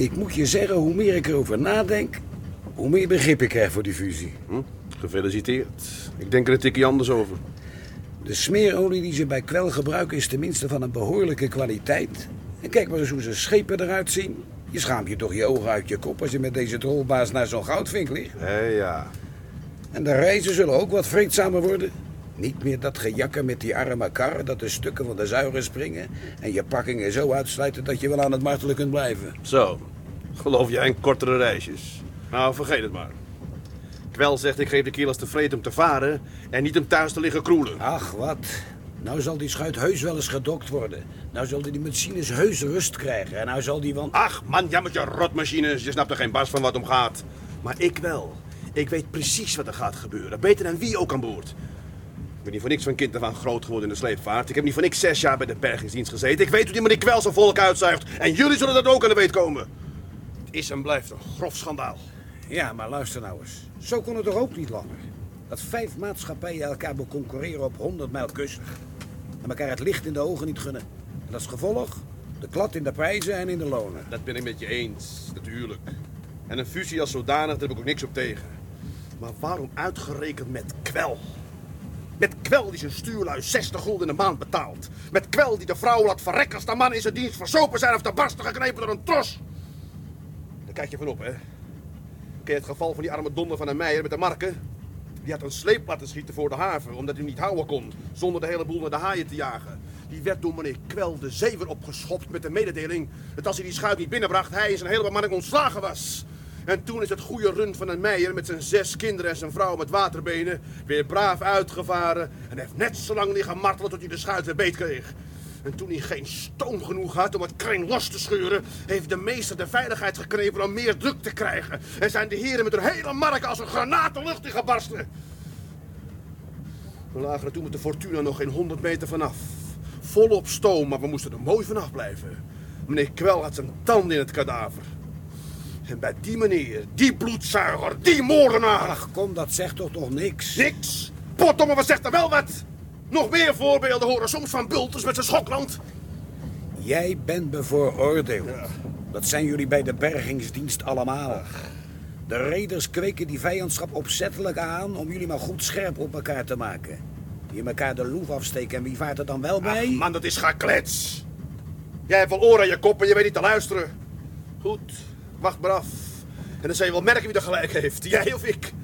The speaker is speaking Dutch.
Ik moet je zeggen, hoe meer ik erover nadenk, hoe meer begrip ik krijg voor die fusie. Gefeliciteerd. Ik denk er een tikje anders over. De smeerolie die ze bij Kwel gebruiken is tenminste van een behoorlijke kwaliteit. En kijk maar eens hoe zijn schepen eruit zien. Je schaamt je toch je ogen uit je kop als je met deze drolbaas naar zo'n goudvink ligt. Ja. En de reizen zullen ook wat vreedzamer worden. Niet meer dat gejakker met die arme kar dat de stukken van de zuigen springen en je pakkingen zo uitsluiten dat je wel aan het martelen kunt blijven. Zo. Geloof jij in kortere reisjes? Nou, vergeet het maar. Kwel zegt ik geef de kerels tevreden om te varen en niet om thuis te liggen kroelen. Ach, wat. Nou zal die schuit heus wel eens gedokt worden. Nou zullen die machines heus rust krijgen. En nou zal die want... Ach man, jij met je rotmachines. Je snapt er geen bars van wat om gaat. Maar ik wel. Ik weet precies wat er gaat gebeuren. Beter dan wie ook aan boord. Ik ben niet voor niks van kind af aan groot geworden in de sleepvaart. Ik heb niet voor niks 6 jaar bij de bergingsdienst gezeten. Ik weet hoe die meneer Kwel zijn volk uitzuigt. En jullie zullen dat ook aan de weet komen. Het is en blijft een grof schandaal. Ja, maar luister nou eens. Zo kon het toch ook niet langer? Dat 5 maatschappijen elkaar beconcurreren op 100 mijl kust. En elkaar het licht in de ogen niet gunnen. En dat is gevolg? De klad in de prijzen en in de lonen. Dat ben ik met je eens, natuurlijk. En een fusie als zodanig, daar heb ik ook niks op tegen. Maar waarom uitgerekend met Kwel? Met Kwel die zijn stuurlui 60 gulden in de maand betaalt. Met Kwel die de vrouw laat verrekken als de man in zijn dienst verzopen zijn of de barsten geknepen door een tros. Daar kijk je van op, hè. Ken je het geval van die arme donder van een Meijer met de marken? Die had een sleep laten schieten voor de haven, omdat hij hem niet houden kon, zonder de hele boel naar de haaien te jagen. Die werd door meneer Kwel de zee weer opgeschopt met de mededeling dat als hij die schuit niet binnenbracht, hij en zijn hele bemanning ontslagen was. En toen is het goede rund van een Meijer met zijn 6 kinderen en zijn vrouw met waterbenen weer braaf uitgevaren en heeft net zo lang liggen martelen tot hij de schuit weer beet kreeg. En toen hij geen stoom genoeg had om het kreng los te scheuren, heeft de meester de veiligheid geknepen om meer druk te krijgen. En zijn de heren met hun hele marken als een granaat de lucht in gebarsten. We lagen er toen met de Fortuna nog geen 100 meter vanaf. Volop stoom, maar we moesten er mooi vanaf blijven. Meneer Kwel had zijn tanden in het kadaver. En bij die meneer, die bloedzuiger, die moordenaar... Ach, kom, dat zegt toch niks? Niks? Potdomme, wat zegt er wel wat? Nog meer voorbeelden horen soms van Bulters met zijn Schokland. Jij bent bevooroordeeld. Ja. Dat zijn jullie bij de bergingsdienst allemaal. De reders kweken die vijandschap opzettelijk aan om jullie maar goed scherp op elkaar te maken. Die elkaar de loef afsteken en wie vaart er dan wel bij? Ach, man, dat is geklets. Jij hebt wel oren aan je kop en je weet niet te luisteren. Goed, wacht maar af. En dan zal je wel merken wie er gelijk heeft, jij of ik.